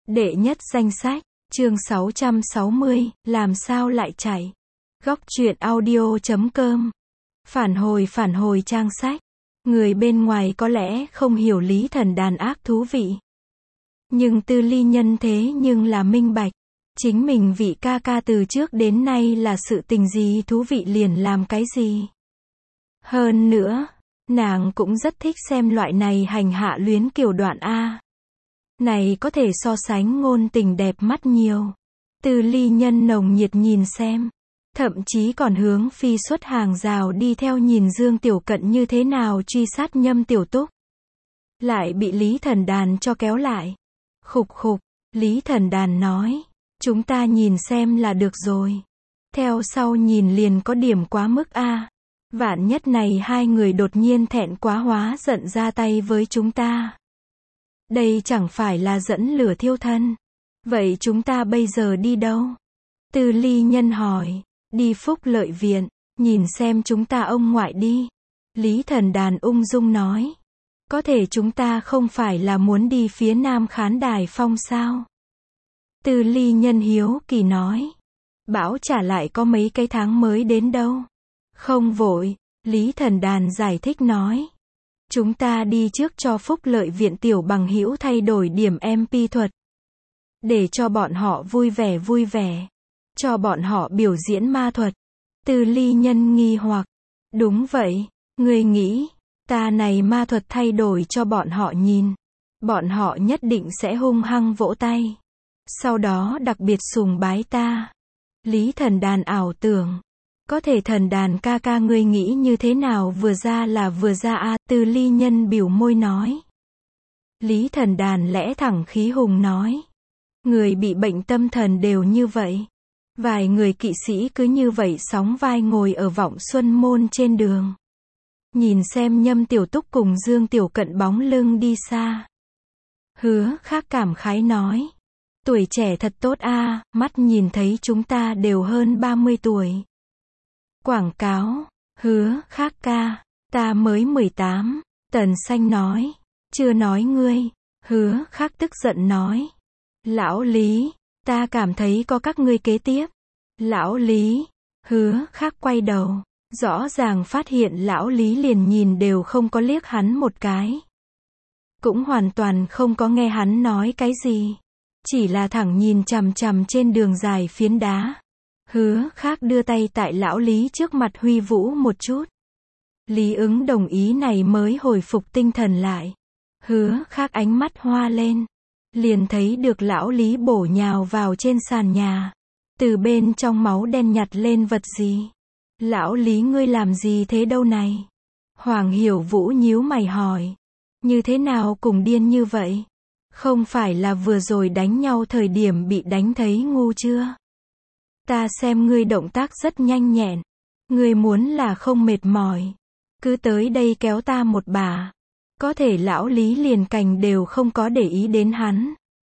Đệ nhất danh sách, chương 660, làm sao lại chạy. Góc truyện audio.com. Phản hồi trang sách. Người bên ngoài có lẽ không hiểu Lý Thần Đàn ác thú vị. Nhưng Tư Ly Nhân thế nhưng là minh bạch. Chính mình vị ca ca từ trước đến nay là sự tình gì thú vị liền làm cái gì. Hơn nữa, nàng cũng rất thích xem loại này hành hạ luyến kiểu đoạn A. Này có thể so sánh ngôn tình đẹp mắt nhiều. Tư Ly Nhân nồng nhiệt nhìn xem. Thậm chí còn hướng phi xuất hàng rào đi theo nhìn Dương Tiểu Cận như thế nào truy sát Nhâm Tiểu Túc. Lại bị Lý Thần Đàn cho kéo lại. Khục khục, Lý Thần Đàn nói. Chúng ta nhìn xem là được rồi. Theo sau nhìn liền có điểm quá mức A. Vạn nhất này hai người đột nhiên thẹn quá hóa giận ra tay với chúng ta. Đây chẳng phải là dẫn lửa thiêu thân. Vậy chúng ta bây giờ đi đâu? Tư Ly Nhân hỏi. Đi Phúc Lợi Viện, nhìn xem chúng ta ông ngoại đi. Lý Thần Đàn ung dung nói. Có thể chúng ta không phải là muốn đi phía nam khán đài phong sao? Tư Ly Nhân hiếu kỳ nói. Bão trả lại có mấy cái tháng mới đến đâu. Không vội, Lý Thần Đàn giải thích nói. Chúng ta đi trước cho Phúc Lợi Viện tiểu bằng hữu thay đổi điểm MP thuật. Để cho bọn họ vui vẻ. Cho bọn họ biểu diễn ma thuật. Tư Ly Nhân nghi hoặc. Đúng vậy, ngươi nghĩ, ta này ma thuật thay đổi cho bọn họ nhìn. Bọn họ nhất định sẽ hung hăng vỗ tay. Sau đó đặc biệt sùng bái ta. Lý Thần Đàn ảo tưởng. Có thể Thần Đàn ca ca ngươi nghĩ như thế nào vừa ra là vừa ra a. Tư Ly Nhân biểu môi nói. Lý Thần Đàn lẽ thẳng khí hùng nói. Người bị bệnh tâm thần đều như vậy. Vài người kỵ sĩ cứ như vậy sóng vai ngồi ở Vọng Xuân Môn trên đường. Nhìn xem Nhâm Tiểu Túc cùng Dương Tiểu Cận bóng lưng đi xa. Hứa Khác cảm khái nói. Tuổi trẻ thật tốt a, mắt nhìn thấy chúng ta đều hơn 30 tuổi. Quảng cáo. Hứa Khác ca. Ta mới 18. Tần Xanh nói. Chưa nói ngươi. Hứa Khác tức giận nói. Lão Lý. Ta cảm thấy có các ngươi kế tiếp. Lão Lý. Hứa Khác quay đầu. Rõ ràng phát hiện Lão Lý liền nhìn đều không có liếc hắn một cái. Cũng hoàn toàn không có nghe hắn nói cái gì. Chỉ là thẳng nhìn chằm chằm trên đường dài phiến đá. Hứa Khác đưa tay tại Lão Lý trước mặt huy vũ một chút. Lý Ứng đồng ý này mới hồi phục tinh thần lại. Hứa Khác ánh mắt hoa lên. Liền thấy được Lão Lý bổ nhào vào trên sàn nhà. Từ bên trong máu đen nhặt lên vật gì. Lão Lý ngươi làm gì thế đâu này? Hoàng Hiểu Vũ nhíu mày hỏi. Như thế nào cùng điên như vậy? Không phải là vừa rồi đánh nhau thời điểm bị đánh thấy ngu chưa? Ta xem ngươi động tác rất nhanh nhẹn. Ngươi muốn là không mệt mỏi. Cứ tới đây kéo ta một bà. Có thể Lão Lý liền cành đều không có để ý đến hắn.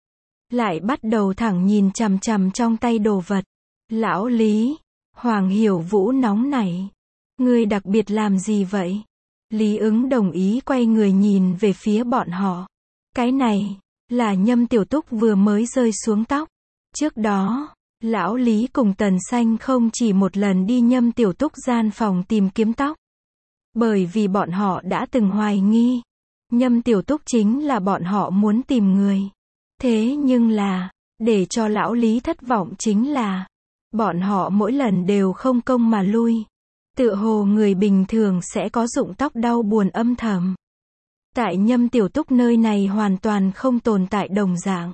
Lại bắt đầu thẳng nhìn chằm chằm trong tay đồ vật. Lão Lý. Hoàng Hiểu Vũ nóng nảy. Ngươi đặc biệt làm gì vậy? Lý Ứng đồng ý quay người nhìn về phía bọn họ. Cái này, là Nhâm Tiểu Túc vừa mới rơi xuống tóc. Trước đó, Lão Lý cùng Tần Xanh không chỉ một lần đi Nhâm Tiểu Túc gian phòng tìm kiếm tóc. Bởi vì bọn họ đã từng hoài nghi. Nhâm Tiểu Túc chính là bọn họ muốn tìm người. Thế nhưng là, để cho Lão Lý thất vọng chính là, bọn họ mỗi lần đều không công mà lui. Tựa hồ người bình thường sẽ có rụng tóc đau buồn âm thầm. Tại Nhâm Tiểu Túc nơi này hoàn toàn không tồn tại đồng dạng.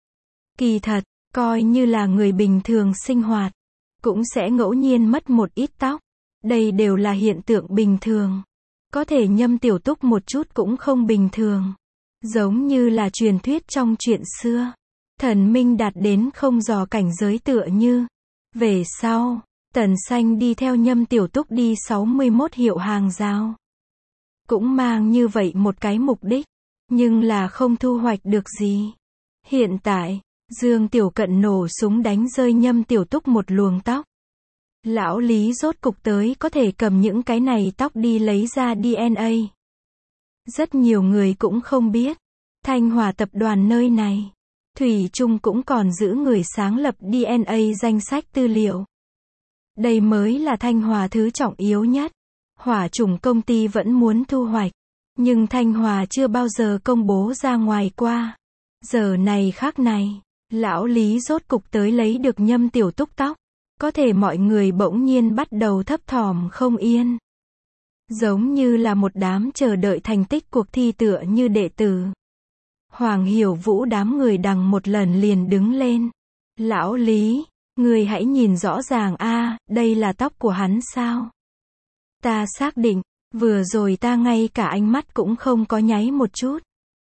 Kỳ thật, coi như là người bình thường sinh hoạt, cũng sẽ ngẫu nhiên mất một ít tóc. Đây đều là hiện tượng bình thường. Có thể Nhâm Tiểu Túc một chút cũng không bình thường. Giống như là truyền thuyết trong chuyện xưa. Thần minh đạt đến không dò cảnh giới tựa như. Về sau, Tần Xanh đi theo Nhâm Tiểu Túc đi 61 hiệu hàng rào. Cũng mang như vậy một cái mục đích. Nhưng là không thu hoạch được gì. Hiện tại, Dương Tiểu Cận nổ súng đánh rơi Nhâm Tiểu Túc một luồng tóc. Lão Lý rốt cục tới có thể cầm những cái này tóc đi lấy ra DNA. Rất nhiều người cũng không biết. Thanh Hòa tập đoàn nơi này. Thủy chung cũng còn giữ người sáng lập DNA danh sách tư liệu. Đây mới là Thanh Hòa thứ trọng yếu nhất. Hỏa chủng công ty vẫn muốn thu hoạch, nhưng Thanh Hòa chưa bao giờ công bố ra ngoài qua. Giờ này khắc này, lão Lý rốt cục tới lấy được Nhâm Tiểu Túc tóc. Có thể mọi người bỗng nhiên bắt đầu thấp thỏm không yên. Giống như là một đám chờ đợi thành tích cuộc thi tựa như đệ tử. Hoàng Hiểu Vũ đám người đằng một lần liền đứng lên. Lão Lý, người hãy nhìn rõ ràng a, đây là tóc của hắn sao? Ta xác định, vừa rồi ta ngay cả ánh mắt cũng không có nháy một chút.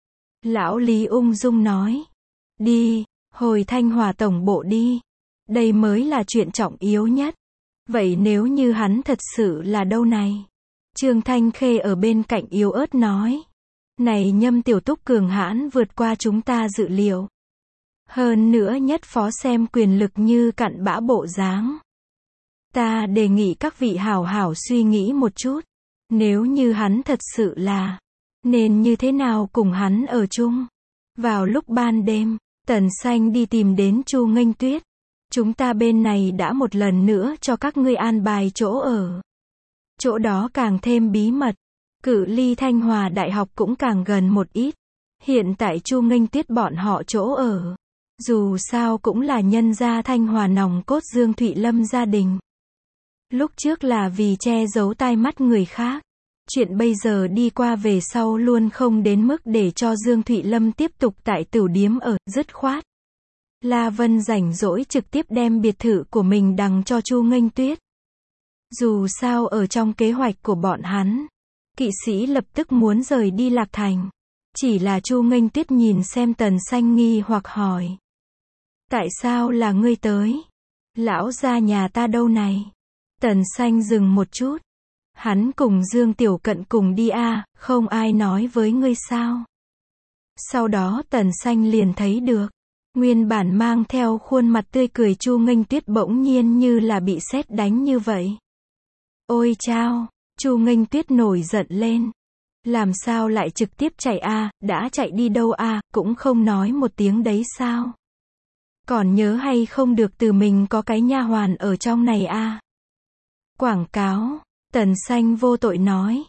Lão Lý ung dung nói. Đi, hồi Thanh Hòa tổng bộ đi. Đây mới là chuyện trọng yếu nhất. Vậy nếu như hắn thật sự là đâu này? Trương Thanh Khê ở bên cạnh yếu ớt nói. Này Nhâm Tiểu Túc cường hãn vượt qua chúng ta dự liệu. Hơn nữa nhất phó xem quyền lực như cặn bã bộ dáng. Ta đề nghị các vị hảo hảo suy nghĩ một chút. Nếu như hắn thật sự là, nên như thế nào cùng hắn ở chung? Vào lúc ban đêm, Tần Xanh đi tìm đến Chu Nghênh Tuyết. Chúng ta bên này đã một lần nữa cho các ngươi an bài chỗ ở. Chỗ đó càng thêm bí mật. Cự ly Thanh Hòa Đại học cũng càng gần một ít. Hiện tại Chu Nghênh Tuyết bọn họ chỗ ở. Dù sao cũng là nhân gia Thanh Hòa nòng cốt Dương Thụy Lâm gia đình. Lúc trước là vì che giấu tai mắt người khác. Chuyện bây giờ đi qua về sau luôn không đến mức để cho Dương Thụy Lâm tiếp tục tại tửu điếm ở, dứt khoát. La Vân rảnh rỗi trực tiếp đem biệt thự của mình đằng cho Chu Nghênh Tuyết. Dù sao ở trong kế hoạch của bọn hắn, kỵ sĩ lập tức muốn rời đi Lạc Thành. Chỉ là Chu Nghênh Tuyết nhìn xem Tần Xanh nghi hoặc hỏi. Tại sao là ngươi tới? Lão gia nhà ta đâu này? Tần Xanh dừng một chút. Hắn cùng Dương Tiểu Cận cùng đi a, không ai nói với ngươi sao? Sau đó Tần Xanh liền thấy được. Nguyên bản mang theo khuôn mặt tươi cười Chu Nghênh Tuyết bỗng nhiên như là bị sét đánh như vậy. Ôi chao, Chu Nghênh Tuyết nổi giận lên. Làm sao lại trực tiếp chạy a, đã chạy đi đâu a, cũng không nói một tiếng đấy sao? Còn nhớ hay không được từ mình có cái nha hoàn ở trong này a? Quảng cáo, Tần Xanh vô tội nói.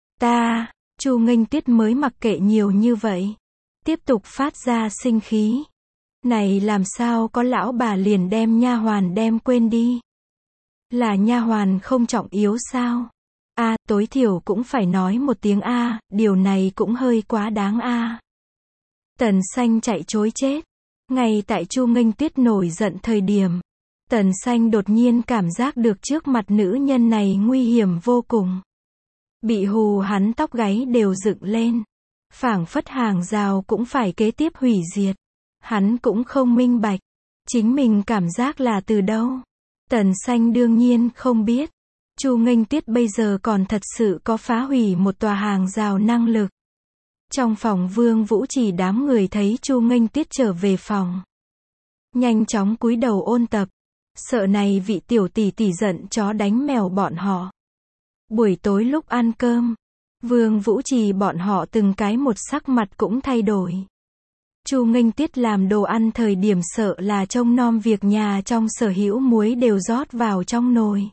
Chu Nghênh Tuyết mới mặc kệ nhiều như vậy. Tiếp tục phát ra sinh khí. Này làm sao có lão bà liền đem nha hoàn đem quên đi? Là nha hoàn không trọng yếu sao? A, tối thiểu cũng phải nói một tiếng a, điều này cũng hơi quá đáng a. Tần Xanh chạy trối chết. Ngay tại Chu Nghênh Tuyết nổi giận thời điểm, Tần Xanh đột nhiên cảm giác được trước mặt nữ nhân này nguy hiểm vô cùng. Bị hù hắn tóc gáy đều dựng lên. Phảng phất hàng rào cũng phải kế tiếp hủy diệt. Hắn cũng không minh bạch. Chính mình cảm giác là từ đâu? Tần Xanh đương nhiên không biết. Chu Nghênh Tuyết bây giờ còn thật sự có phá hủy một tòa hàng rào năng lực. Trong phòng Vương Vũ Trì đám người thấy Chu Nghênh Tuyết trở về phòng. Nhanh chóng cúi đầu ôn tập. Sợ này vị tiểu tỷ tỷ giận chó đánh mèo bọn họ. Buổi tối lúc ăn cơm, Vương Vũ Trì bọn họ từng cái một sắc mặt cũng thay đổi. Chu Nghênh Tuyết làm đồ ăn thời điểm sợ là trông nom việc nhà trong sở hữu muối đều rót vào trong nồi.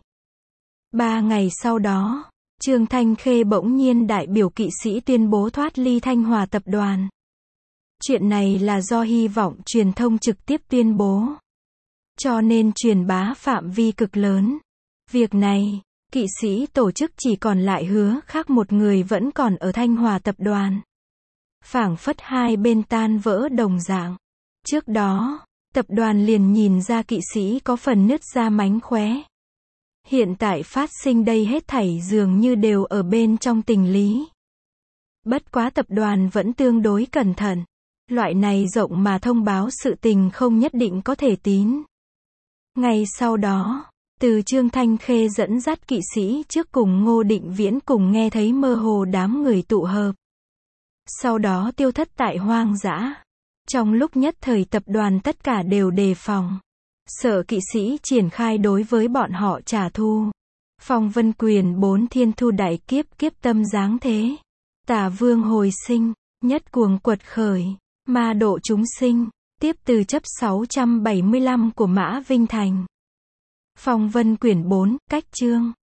3 ngày sau đó, Trương Thanh Khê bỗng nhiên đại biểu kỵ sĩ tuyên bố thoát ly Thanh Hòa tập đoàn. Chuyện này là do hy vọng truyền thông trực tiếp tuyên bố. Cho nên truyền bá phạm vi cực lớn. Việc này, kỵ sĩ tổ chức chỉ còn lại Hứa Khác một người vẫn còn ở Thanh Hòa tập đoàn. Phảng phất hai bên tan vỡ đồng dạng. Trước đó, tập đoàn liền nhìn ra kỵ sĩ có phần nứt ra mánh khóe. Hiện tại phát sinh đây hết thảy dường như đều ở bên trong tình lý. Bất quá tập đoàn vẫn tương đối cẩn thận. Loại này rộng mà thông báo sự tình không nhất định có thể tín. Ngay sau đó, từ Trương Thanh Khê dẫn dắt kỵ sĩ trước cùng Ngô Định Viễn cùng nghe thấy mơ hồ đám người tụ hợp. Sau đó tiêu thất tại hoang dã. Trong lúc nhất thời tập đoàn tất cả đều đề phòng. Sợ kỵ sĩ triển khai đối với bọn họ trả thù. Phong Vân Quyền 4 thiên thu đại kiếp kiếp tâm giáng thế. Tà vương hồi sinh, nhất cuồng quật khởi, ma độ chúng sinh. Tiếp từ chấp 675 của Mã Vinh Thành. Phong vân quyển 4, cách chương.